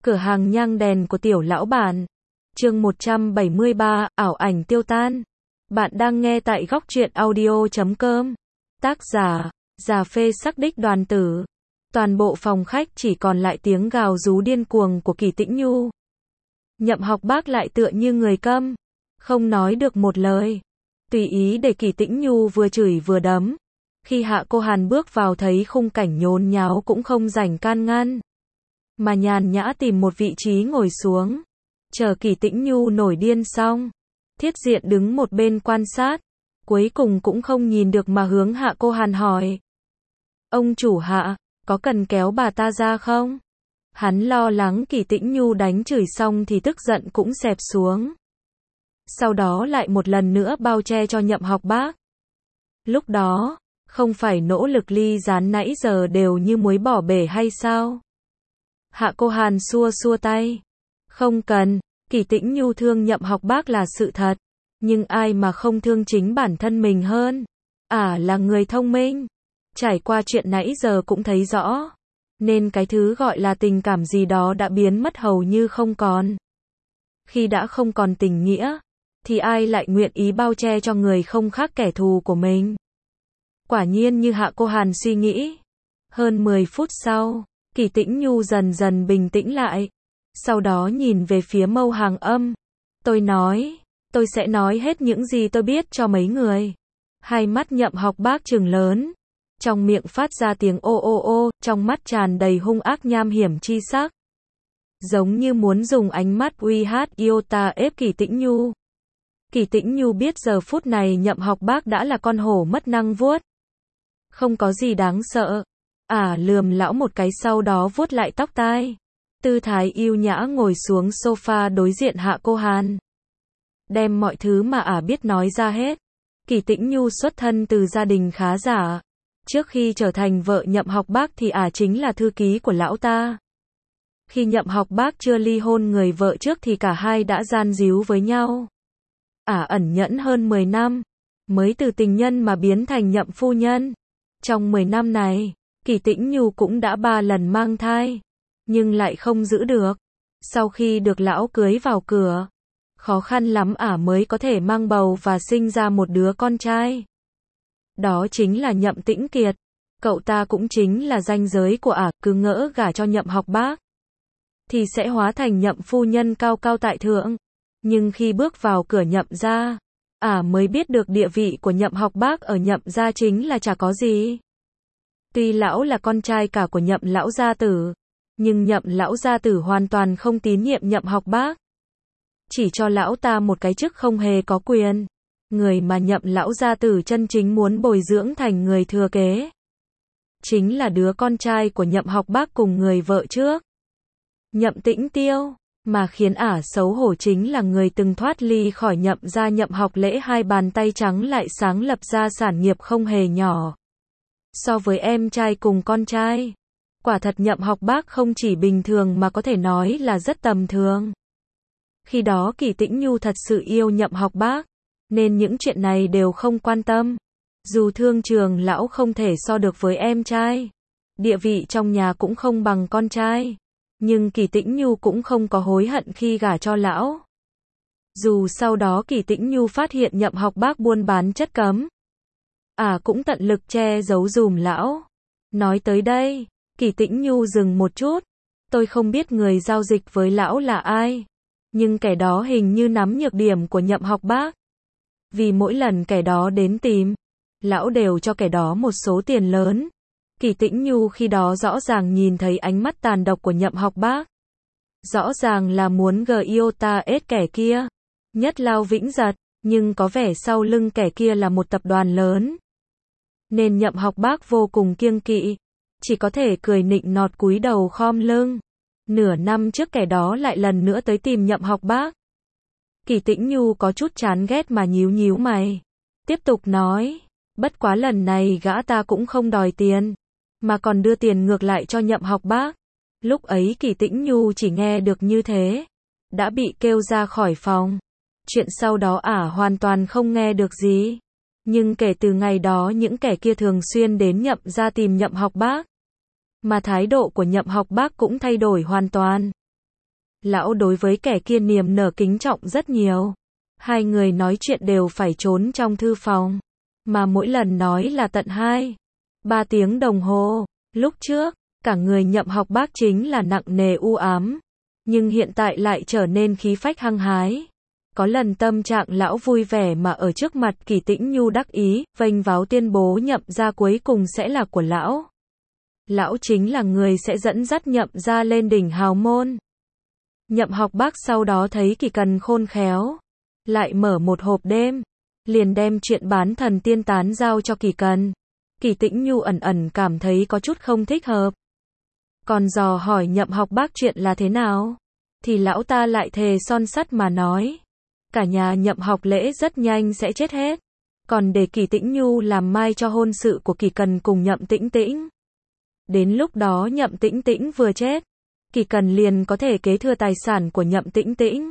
Cửa hàng nhang đèn của tiểu lão bản. Chương 173, ảo ảnh tiêu tan. Bạn đang nghe tại góc truyện audio.com. Tác giả, Già Phê Sắc Đích Đoàn Tử. Toàn bộ phòng khách chỉ còn lại tiếng gào rú điên cuồng của Kỳ Tĩnh Nhu. Nhậm Học Bác lại tựa như người câm, không nói được một lời, tùy ý để Kỳ Tĩnh Nhu vừa chửi vừa đấm. Khi Hạ Cô Hàn bước vào thấy khung cảnh nhốn nháo cũng không rảnh can ngăn, mà nhàn nhã tìm một vị trí ngồi xuống, chờ Kỳ Tĩnh Nhu nổi điên xong. Thiết Diện đứng một bên quan sát, cuối cùng cũng không nhìn được mà hướng Hạ Cô Hàn hỏi: "Ông chủ Hạ, có cần kéo bà ta ra không?" Hắn lo lắng Kỳ Tĩnh Nhu đánh chửi xong thì tức giận cũng xẹp xuống. Sau đó lại một lần nữa bao che cho Nhậm Học Bác. Lúc đó, không phải nỗ lực ly gián nãy giờ đều như muối bỏ bể hay sao? Hạ Cô Hàn xua xua tay. Không cần, Kỳ Tĩnh Nhu thương Nhậm Học Bác là sự thật. Nhưng ai mà không thương chính bản thân mình hơn? Là người thông minh. Trải qua chuyện nãy giờ cũng thấy rõ. Nên cái thứ gọi là tình cảm gì đó đã biến mất hầu như không còn. Khi đã không còn tình nghĩa, thì ai lại nguyện ý bao che cho người không khác kẻ thù của mình? Quả nhiên như Hạ Cô Hàn suy nghĩ. Hơn 10 phút sau, Kỳ Tĩnh Nhu dần dần bình tĩnh lại. Sau đó nhìn về phía Mâu Hàng Âm. Tôi sẽ nói hết những gì tôi biết cho mấy người. Hai mắt Nhậm Học Bác trừng lớn. Trong miệng phát ra tiếng ô ô ô, trong mắt tràn đầy hung ác nham hiểm chi sắc. Giống như muốn dùng ánh mắt uy hát iota ép Kỳ Tĩnh Nhu. Kỳ Tĩnh Nhu biết giờ phút này Nhậm Học Bác đã là con hổ mất năng vuốt. Không có gì đáng sợ. Lườm lão một cái sau đó vuốt lại tóc tai. Tư thái yêu nhã ngồi xuống sofa đối diện Hạ Cô Hàn. Đem mọi thứ mà biết nói ra hết. Kỳ Tĩnh Nhu xuất thân từ gia đình khá giả. Trước khi trở thành vợ Nhậm Học Bác thì chính là thư ký của lão ta. Khi Nhậm Học Bác chưa ly hôn người vợ trước thì cả hai đã gian díu với nhau. Ẩn nhẫn hơn 10 năm, mới từ tình nhân mà biến thành nhậm phu nhân. Trong 10 năm này, Kỳ Tĩnh Nhu cũng đã 3 lần mang thai, nhưng lại không giữ được. Sau khi được lão cưới vào cửa, khó khăn lắm mới có thể mang bầu và sinh ra một đứa con trai. Đó chính là Nhậm Tĩnh Kiệt. Cậu ta cũng chính là ranh giới của cứ ngỡ gả cho Nhậm Học Bác thì sẽ hóa thành nhậm phu nhân cao cao tại thượng. Nhưng khi bước vào cửa Nhậm gia, mới biết được địa vị của Nhậm Học Bác ở Nhậm gia chính là chả có gì. Tuy lão là con trai cả của Nhậm lão gia tử, nhưng Nhậm lão gia tử hoàn toàn không tín nhiệm Nhậm Học Bác. Chỉ cho lão ta một cái chức không hề có quyền. Người mà Nhậm lão gia tử chân chính muốn bồi dưỡng thành người thừa kế chính là đứa con trai của Nhậm Học Bác cùng người vợ trước, Nhậm Tĩnh Tiêu. Mà khiến xấu hổ chính là người từng thoát ly khỏi Nhậm gia Nhậm Học Lễ hai bàn tay trắng lại sáng lập ra sản nghiệp không hề nhỏ. So với em trai cùng con trai, quả thật Nhậm Học Bác không chỉ bình thường mà có thể nói là rất tầm thường. Khi đó Kỳ Tĩnh Nhu thật sự yêu Nhậm Học Bác, nên những chuyện này đều không quan tâm. Dù thương trường lão không thể so được với em trai, địa vị trong nhà cũng không bằng con trai, nhưng Kỳ Tĩnh Nhu cũng không có hối hận khi gả cho lão. Dù sau đó Kỳ Tĩnh Nhu phát hiện Nhậm Học Bác buôn bán chất cấm, cũng tận lực che giấu dùm lão. Nói tới đây, Kỳ Tĩnh Nhu dừng một chút. Tôi không biết người giao dịch với lão là ai, nhưng kẻ đó hình như nắm nhược điểm của Nhậm Học Bác. Vì mỗi lần kẻ đó đến tìm, lão đều cho kẻ đó một số tiền lớn. Kỳ Tĩnh Nhu khi đó rõ ràng nhìn thấy ánh mắt tàn độc của Nhậm Học Bác. Rõ ràng là muốn iota ết kẻ kia, nhất lao vĩnh giật, nhưng có vẻ sau lưng kẻ kia là một tập đoàn lớn. Nên Nhậm Học Bác vô cùng kiêng kỵ, chỉ có thể cười nịnh nọt cúi đầu khom lưng. Nửa năm trước kẻ đó lại lần nữa tới tìm Nhậm Học Bác. Kỳ Tĩnh Nhu có chút chán ghét mà nhíu nhíu mày. Tiếp tục nói, bất quá lần này gã ta cũng không đòi tiền, mà còn đưa tiền ngược lại cho Nhậm Học Bác. Lúc ấy Kỳ Tĩnh Nhu chỉ nghe được như thế, đã bị kêu ra khỏi phòng. Chuyện sau đó hoàn toàn không nghe được gì. Nhưng kể từ ngày đó những kẻ kia thường xuyên đến Nhậm gia tìm Nhậm Học Bác. Mà thái độ của Nhậm Học Bác cũng thay đổi hoàn toàn. Lão đối với kẻ kia niềm nở kính trọng rất nhiều. Hai người nói chuyện đều phải trốn trong thư phòng. Mà mỗi lần nói là tận 2-3 tiếng đồng hồ. Lúc trước, cả người Nhậm Học Bác chính là nặng nề u ám. Nhưng hiện tại lại trở nên khí phách hăng hái. Có lần tâm trạng lão vui vẻ mà ở trước mặt Kỳ Tĩnh Nhu đắc ý, vênh váo tuyên bố Nhậm gia cuối cùng sẽ là của lão. Lão chính là người sẽ dẫn dắt Nhậm gia lên đỉnh hào môn. Nhậm Học Bác sau đó thấy Kỳ Cần khôn khéo, lại mở một hộp đêm, liền đem chuyện bán thần tiên tán giao cho Kỳ Cần. Kỳ Tĩnh Nhu ẩn ẩn cảm thấy có chút không thích hợp. Còn dò hỏi Nhậm Học Bác chuyện là thế nào, thì lão ta lại thề son sắt mà nói, cả nhà Nhậm Học Lễ rất nhanh sẽ chết hết, còn để Kỳ Tĩnh Nhu làm mai cho hôn sự của Kỳ Cần cùng Nhậm Tĩnh Tĩnh. Đến lúc đó Nhậm Tĩnh Tĩnh vừa chết, Kỳ Cần liền có thể kế thừa tài sản của Nhậm Tĩnh Tĩnh.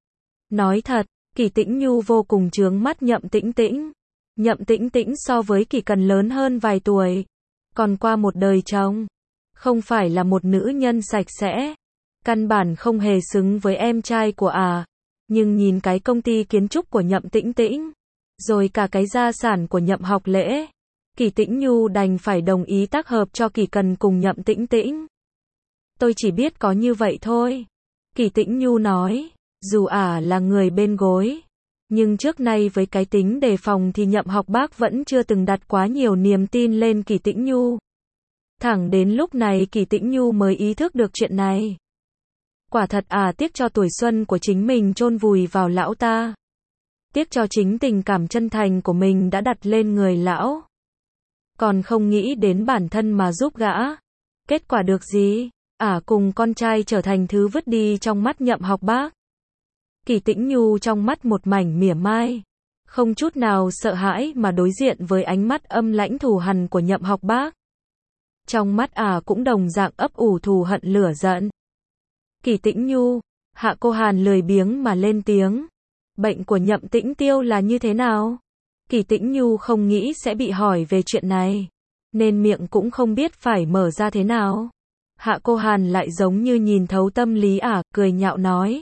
Nói thật, Kỳ Tĩnh Nhu vô cùng chướng mắt Nhậm Tĩnh Tĩnh. Nhậm Tĩnh Tĩnh so với Kỳ Cần lớn hơn vài tuổi, còn qua một đời chồng, không phải là một nữ nhân sạch sẽ, căn bản không hề xứng với em trai của Nhưng nhìn cái công ty kiến trúc của Nhậm Tĩnh Tĩnh, rồi cả cái gia sản của Nhậm Học Lễ, Kỳ Tĩnh Nhu đành phải đồng ý tác hợp cho Kỳ Cần cùng Nhậm Tĩnh Tĩnh. Tôi chỉ biết có như vậy thôi. Kỳ Tĩnh Nhu nói, dù là người bên gối, nhưng trước nay với cái tính đề phòng thì Nhậm Học Bác vẫn chưa từng đặt quá nhiều niềm tin lên Kỳ Tĩnh Nhu. Thẳng đến lúc này Kỳ Tĩnh Nhu mới ý thức được chuyện này. Quả thật tiếc cho tuổi xuân của chính mình chôn vùi vào lão ta. Tiếc cho chính tình cảm chân thành của mình đã đặt lên người lão. Còn không nghĩ đến bản thân mà giúp gã. Kết quả được gì? Cùng con trai trở thành thứ vứt đi trong mắt Nhậm Học Bác. Kỳ Tĩnh Nhu trong mắt một mảnh mỉa mai, không chút nào sợ hãi mà đối diện với ánh mắt âm lãnh thù hằn của Nhậm Học Bác. Trong mắt cũng đồng dạng ấp ủ thù hận lửa giận. Kỳ Tĩnh Nhu, Hạ Cô Hàn lười biếng mà lên tiếng. Bệnh của Nhậm Tĩnh Tiêu là như thế nào? Kỳ Tĩnh Nhu không nghĩ sẽ bị hỏi về chuyện này, nên miệng cũng không biết phải mở ra thế nào. Hạ Cô Hàn lại giống như nhìn thấu tâm lý cười nhạo nói.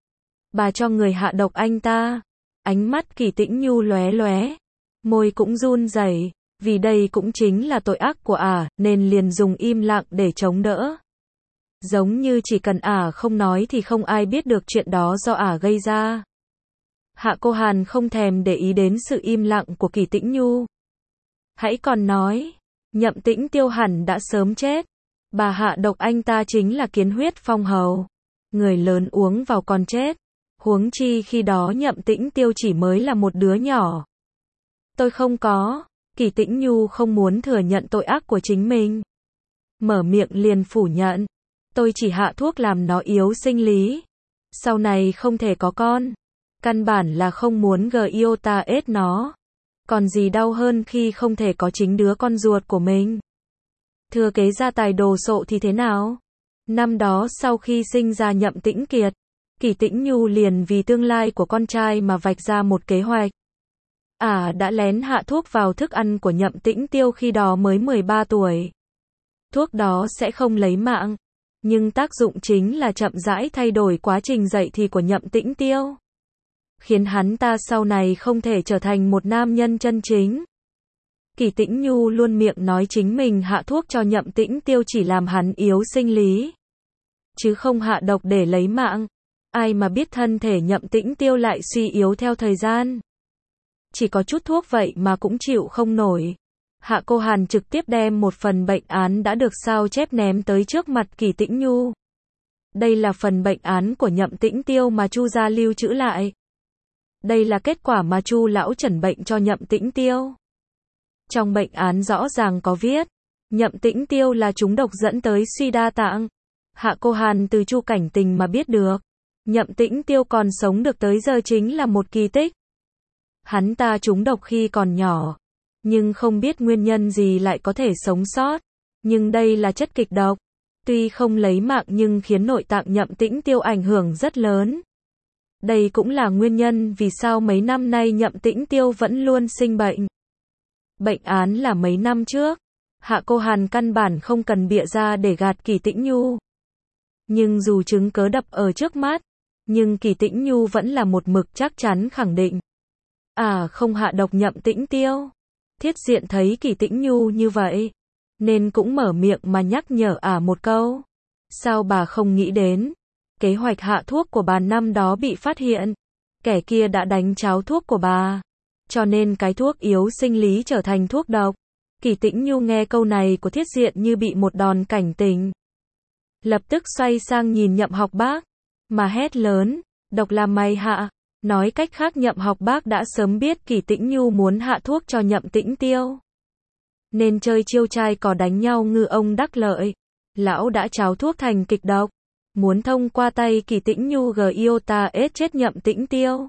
Bà cho người hạ độc anh ta. Ánh mắt Kỳ Tĩnh Nhu lóe lóe, môi cũng run rẩy, vì đây cũng chính là tội ác của nên liền dùng im lặng để chống đỡ. Giống như chỉ cần không nói thì không ai biết được chuyện đó do gây ra. Hạ Cô Hàn không thèm để ý đến sự im lặng của Kỳ Tĩnh Nhu. Hãy còn nói, Nhậm Tĩnh Tiêu hẳn đã sớm chết. Bà hạ độc anh ta chính là Kiến Huyết Phong hầu. Người lớn uống vào còn chết. Huống chi khi đó Nhậm Tĩnh Tiêu chỉ mới là một đứa nhỏ. Tôi không có. Kỳ Tĩnh Nhu không muốn thừa nhận tội ác của chính mình. Mở miệng liền phủ nhận. Tôi chỉ hạ thuốc làm nó yếu sinh lý. Sau này không thể có con. Căn bản là không muốn iota ết nó. Còn gì đau hơn khi không thể có chính đứa con ruột của mình. Thừa kế gia tài đồ sộ thì thế nào? Năm đó sau khi sinh ra Nhậm Tĩnh Kiệt, Kỳ Tĩnh Nhu liền vì tương lai của con trai mà vạch ra một kế hoạch. Đã lén hạ thuốc vào thức ăn của Nhậm Tĩnh Tiêu khi đó mới 13 tuổi. Thuốc đó sẽ không lấy mạng, nhưng tác dụng chính là chậm rãi thay đổi quá trình dậy thì của Nhậm Tĩnh Tiêu, khiến hắn ta sau này không thể trở thành một nam nhân chân chính. Kỳ Tĩnh Nhu luôn miệng nói chính mình hạ thuốc cho Nhậm Tĩnh Tiêu chỉ làm hắn yếu sinh lý, chứ không hạ độc để lấy mạng. Ai mà biết thân thể Nhậm Tĩnh Tiêu lại suy yếu theo thời gian. Chỉ có chút thuốc vậy mà cũng chịu không nổi. Hạ Cô Hàn trực tiếp đem một phần bệnh án đã được sao chép ném tới trước mặt Kỳ Tĩnh Nhu. Đây là phần bệnh án của Nhậm Tĩnh Tiêu mà Chu gia lưu trữ lại. Đây là kết quả mà Chu lão chẩn bệnh cho Nhậm Tĩnh Tiêu. Trong bệnh án rõ ràng có viết, Nhậm Tĩnh Tiêu là trúng độc dẫn tới suy đa tạng. Hạ Cô Hàn từ Chu Cảnh Tình mà biết được, Nhậm Tĩnh Tiêu còn sống được tới giờ chính là một kỳ tích. Hắn ta trúng độc khi còn nhỏ, nhưng không biết nguyên nhân gì lại có thể sống sót. Nhưng đây là chất kịch độc, tuy không lấy mạng nhưng khiến nội tạng Nhậm Tĩnh Tiêu ảnh hưởng rất lớn. Đây cũng là nguyên nhân vì sao mấy năm nay Nhậm Tĩnh Tiêu vẫn luôn sinh bệnh. Bệnh án là mấy năm trước. Hạ Cô Hàn căn bản không cần bịa ra để gạt Kỳ Tĩnh Nhu. Nhưng dù chứng cớ đập ở trước mắt, nhưng Kỳ Tĩnh Nhu vẫn là một mực chắc chắn khẳng định. Không hạ độc Nhậm Tĩnh Tiêu. Thiết Diện thấy Kỳ Tĩnh Nhu như vậy, nên cũng mở miệng mà nhắc nhở một câu. Sao bà không nghĩ đến, kế hoạch hạ thuốc của bà năm đó bị phát hiện, kẻ kia đã đánh tráo thuốc của bà, cho nên cái thuốc yếu sinh lý trở thành thuốc độc. Kỳ Tĩnh Nhu nghe câu này của Thiết Diện như bị một đòn cảnh tỉnh. Lập tức xoay sang nhìn Nhậm Học Bác, mà hét lớn, độc là mày hạ. Nói cách khác Nhậm Học Bác đã sớm biết Kỳ Tĩnh Nhu muốn hạ thuốc cho Nhậm Tĩnh Tiêu, nên chơi chiêu trai cò đánh nhau ngư ông đắc lợi. Lão đã tráo thuốc thành kịch độc, muốn thông qua tay Kỳ Tĩnh Nhu giết chết Nhậm Tĩnh Tiêu.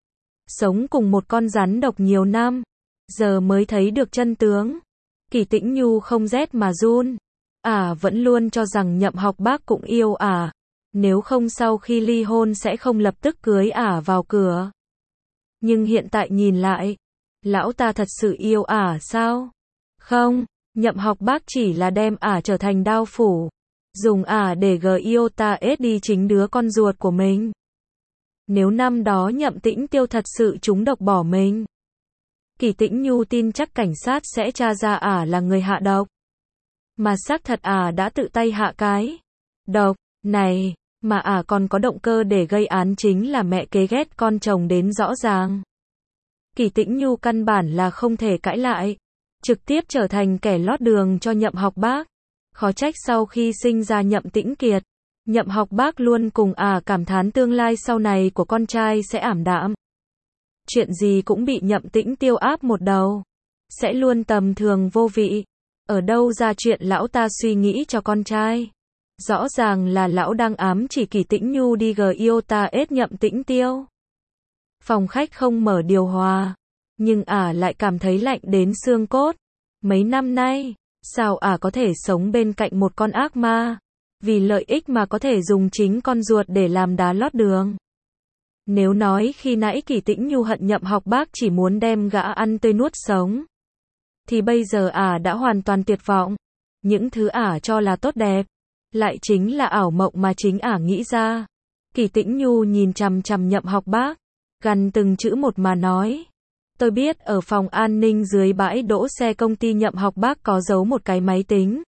Sống cùng một con rắn độc nhiều năm, giờ mới thấy được chân tướng. Kỳ Tĩnh Nhu không rét mà run. Vẫn luôn cho rằng Nhậm Học Bác cũng yêu nếu không sau khi ly hôn sẽ không lập tức cưới vào cửa. Nhưng hiện tại nhìn lại, lão ta thật sự yêu sao? Không, Nhậm Học Bác chỉ là đem trở thành đao phủ, dùng để đi chính đứa con ruột của mình. Nếu năm đó Nhậm Tĩnh Tiêu thật sự trúng độc bỏ mình, Kỳ Tĩnh Nhu tin chắc cảnh sát sẽ tra ra là người hạ độc. Mà xác thật đã tự tay hạ cái độc này, mà còn có động cơ để gây án chính là mẹ kế ghét con chồng đến rõ ràng. Kỳ Tĩnh Nhu căn bản là không thể cãi lại, trực tiếp trở thành kẻ lót đường cho Nhậm Học Bác. Khó trách sau khi sinh ra Nhậm Tĩnh Kiệt, Nhậm Học Bác luôn cùng cảm thán tương lai sau này của con trai sẽ ảm đạm. Chuyện gì cũng bị Nhậm Tĩnh Tiêu áp một đầu, sẽ luôn tầm thường vô vị. Ở đâu ra chuyện lão ta suy nghĩ cho con trai? Rõ ràng là lão đang ám chỉ Kỳ Tĩnh Nhu đi Nhậm Tĩnh Tiêu. Phòng khách không mở điều hòa, nhưng lại cảm thấy lạnh đến xương cốt. Mấy năm nay, sao có thể sống bên cạnh một con ác ma, vì lợi ích mà có thể dùng chính con ruột để làm đá lót đường. Nếu nói khi nãy Kỳ Tĩnh Nhu hận Nhậm Học Bác chỉ muốn đem gã ăn tươi nuốt sống, thì bây giờ đã hoàn toàn tuyệt vọng. Những thứ cho là tốt đẹp, lại chính là ảo mộng mà chính nghĩ ra. Kỳ Tĩnh Nhu nhìn chằm chằm Nhậm Học Bác, gằn từng chữ một mà nói. Tôi biết ở phòng an ninh dưới bãi đỗ xe công ty Nhậm Học Bác có giấu một cái máy tính.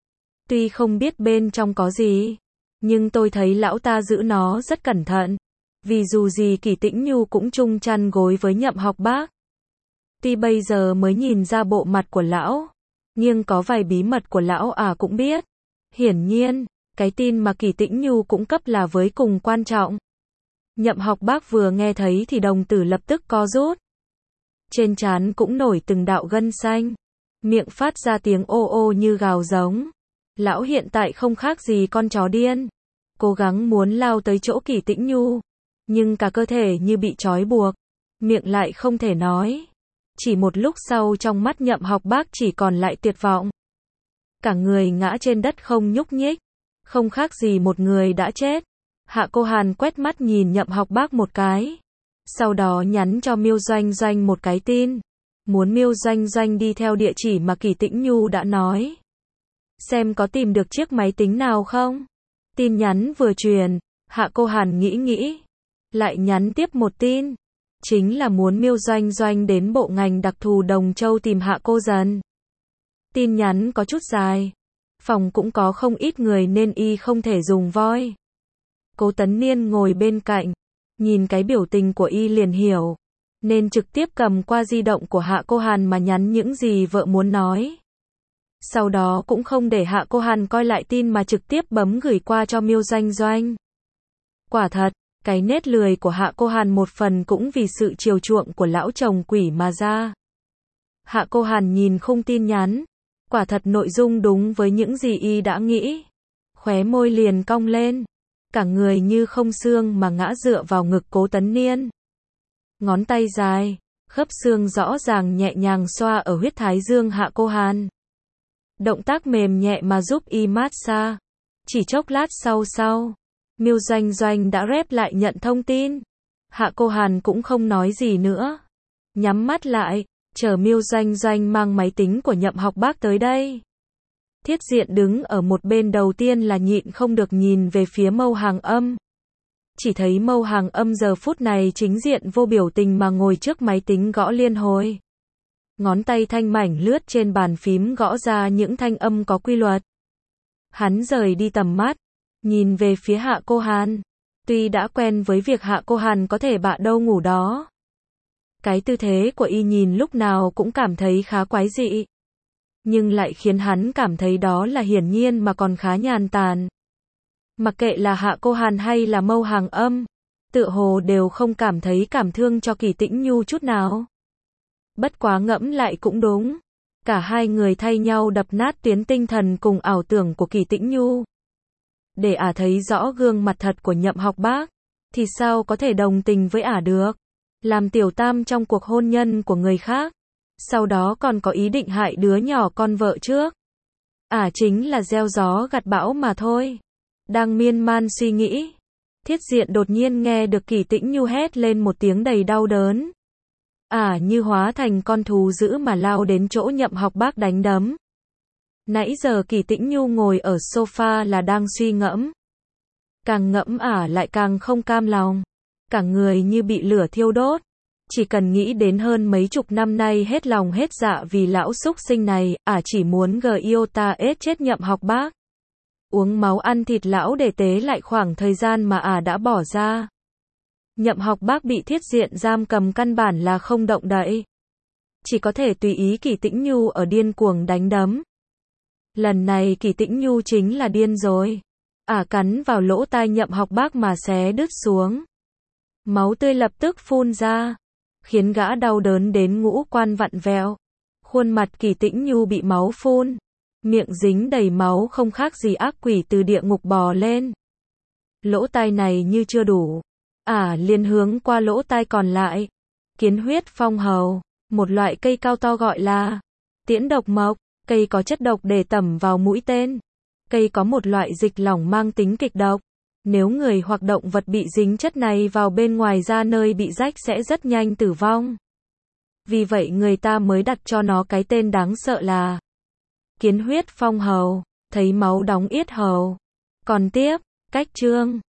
Tuy không biết bên trong có gì, nhưng tôi thấy lão ta giữ nó rất cẩn thận. Vì dù gì Kỳ Tĩnh Nhu cũng chung chăn gối với Nhậm Học Bác. Tuy bây giờ mới nhìn ra bộ mặt của lão, nhưng có vài bí mật của lão cũng biết. Hiển nhiên, cái tin mà Kỳ Tĩnh Nhu cũng cấp là với cùng quan trọng. Nhậm Học Bác vừa nghe thấy thì đồng tử lập tức co rút. Trên trán cũng nổi từng đạo gân xanh, miệng phát ra tiếng ô ô như gào giống. Lão hiện tại không khác gì con chó điên, cố gắng muốn lao tới chỗ Kỳ Tĩnh Nhu, nhưng cả cơ thể như bị trói buộc, miệng lại không thể nói. Chỉ một lúc sau trong mắt Nhậm Học Bác chỉ còn lại tuyệt vọng. Cả người ngã trên đất không nhúc nhích, không khác gì một người đã chết. Hạ Cô Hàn quét mắt nhìn Nhậm Học Bác một cái, sau đó nhắn cho Miêu Doanh Doanh một cái tin, muốn Miêu Doanh Doanh đi theo địa chỉ mà Kỳ Tĩnh Nhu đã nói, xem có tìm được chiếc máy tính nào không. Tin nhắn vừa truyền, Hạ Cô Hàn nghĩ, lại nhắn tiếp một tin, chính là muốn Miêu Doanh Doanh đến bộ ngành đặc thù Đồng Châu tìm Hạ Cô Dần. Tin nhắn có chút dài, phòng cũng có không ít người nên không thể dùng voi. Cố Tấn Niên ngồi bên cạnh, nhìn cái biểu tình của liền hiểu, nên trực tiếp cầm qua di động của Hạ Cô Hàn mà nhắn những gì vợ muốn nói. Sau đó cũng không để Hạ Cô Hàn coi lại tin mà trực tiếp bấm gửi qua cho Miêu Doanh Doanh. Quả thật, cái nết lười của Hạ Cô Hàn một phần cũng vì sự chiều chuộng của lão chồng quỷ mà ra. Hạ Cô Hàn nhìn khung tin nhắn, quả thật nội dung đúng với những gì đã nghĩ. Khóe môi liền cong lên, cả người như không xương mà ngã dựa vào ngực Cố Tấn Niên. Ngón tay dài, khớp xương rõ ràng nhẹ nhàng xoa ở huyết thái dương Hạ Cô Hàn. Động tác mềm nhẹ mà giúp massage. Chỉ chốc lát sau, Miêu Doanh Doanh đã rep lại nhận thông tin. Hạ Cô Hàn cũng không nói gì nữa, nhắm mắt lại, chờ Miêu Doanh Doanh mang máy tính của Nhậm Học Bác tới đây. Thiết Diện đứng ở một bên đầu tiên là nhịn không được nhìn về phía Mâu Hàng Âm. Chỉ thấy Mâu Hàng Âm giờ phút này chính diện vô biểu tình mà ngồi trước máy tính gõ liên hồi. Ngón tay thanh mảnh lướt trên bàn phím gõ ra những thanh âm có quy luật. Hắn rời đi tầm mắt, nhìn về phía Hạ Cô Hàn. Tuy đã quen với việc Hạ Cô Hàn có thể bạ đâu ngủ đó. Cái tư thế của y nhìn lúc nào cũng cảm thấy khá quái dị. Nhưng lại khiến hắn cảm thấy đó là hiển nhiên mà còn khá nhàn tản. Mặc kệ là Hạ Cô Hàn hay là Mâu Hàng Âm, tựa hồ đều không cảm thấy cảm thương cho Kỳ Tĩnh Nhu chút nào. Bất quá ngẫm lại cũng đúng. Cả hai người thay nhau đập nát tuyến tinh thần cùng ảo tưởng của Kỳ Tĩnh Nhu. Để ả thấy rõ gương mặt thật của Nhậm Học Bác, thì sao có thể đồng tình với ả được. Làm tiểu tam trong cuộc hôn nhân của người khác, sau đó còn có ý định hại đứa nhỏ con vợ trước. Ả chính là gieo gió gặt bão mà thôi. Đang miên man suy nghĩ, Thiết Diện đột nhiên nghe được Kỳ Tĩnh Nhu hét lên một tiếng đầy đau đớn. Ả như hóa thành con thú dữ mà lao đến chỗ Nhậm Học Bác đánh đấm. Nãy giờ Kỳ Tĩnh Nhu ngồi ở sofa là đang suy ngẫm. Càng ngẫm ả lại càng không cam lòng. Cả người như bị lửa thiêu đốt. Chỉ cần nghĩ đến hơn mấy chục năm nay hết lòng hết dạ vì lão xúc sinh này, ả chỉ muốn iota chết Nhậm Học Bác. Uống máu ăn thịt lão để tế lại khoảng thời gian mà ả đã bỏ ra. Nhậm Học Bác bị Thiết Diện giam cầm căn bản là không động đậy. Chỉ có thể tùy ý Kỳ Tĩnh Nhu ở điên cuồng đánh đấm. Lần này Kỳ Tĩnh Nhu chính là điên rồi. Ả cắn vào lỗ tai Nhậm Học Bác mà xé đứt xuống. Máu tươi lập tức phun ra, khiến gã đau đớn đến ngũ quan vặn vẹo. Khuôn mặt Kỳ Tĩnh Nhu bị máu phun, miệng dính đầy máu không khác gì ác quỷ từ địa ngục bò lên. Lỗ tai này như chưa đủ, ả liền hướng qua lỗ tai còn lại. Kiến huyết phong hầu, một loại cây cao to gọi là tiễn độc mộc. Cây có chất độc để tẩm vào mũi tên. Cây có một loại dịch lỏng mang tính kịch độc. Nếu người hoặc động vật bị dính chất này vào bên ngoài da nơi bị rách sẽ rất nhanh tử vong. Vì vậy người ta mới đặt cho nó cái tên đáng sợ là kiến huyết phong hầu, thấy máu đóng yết hầu. Còn tiếp, cách chương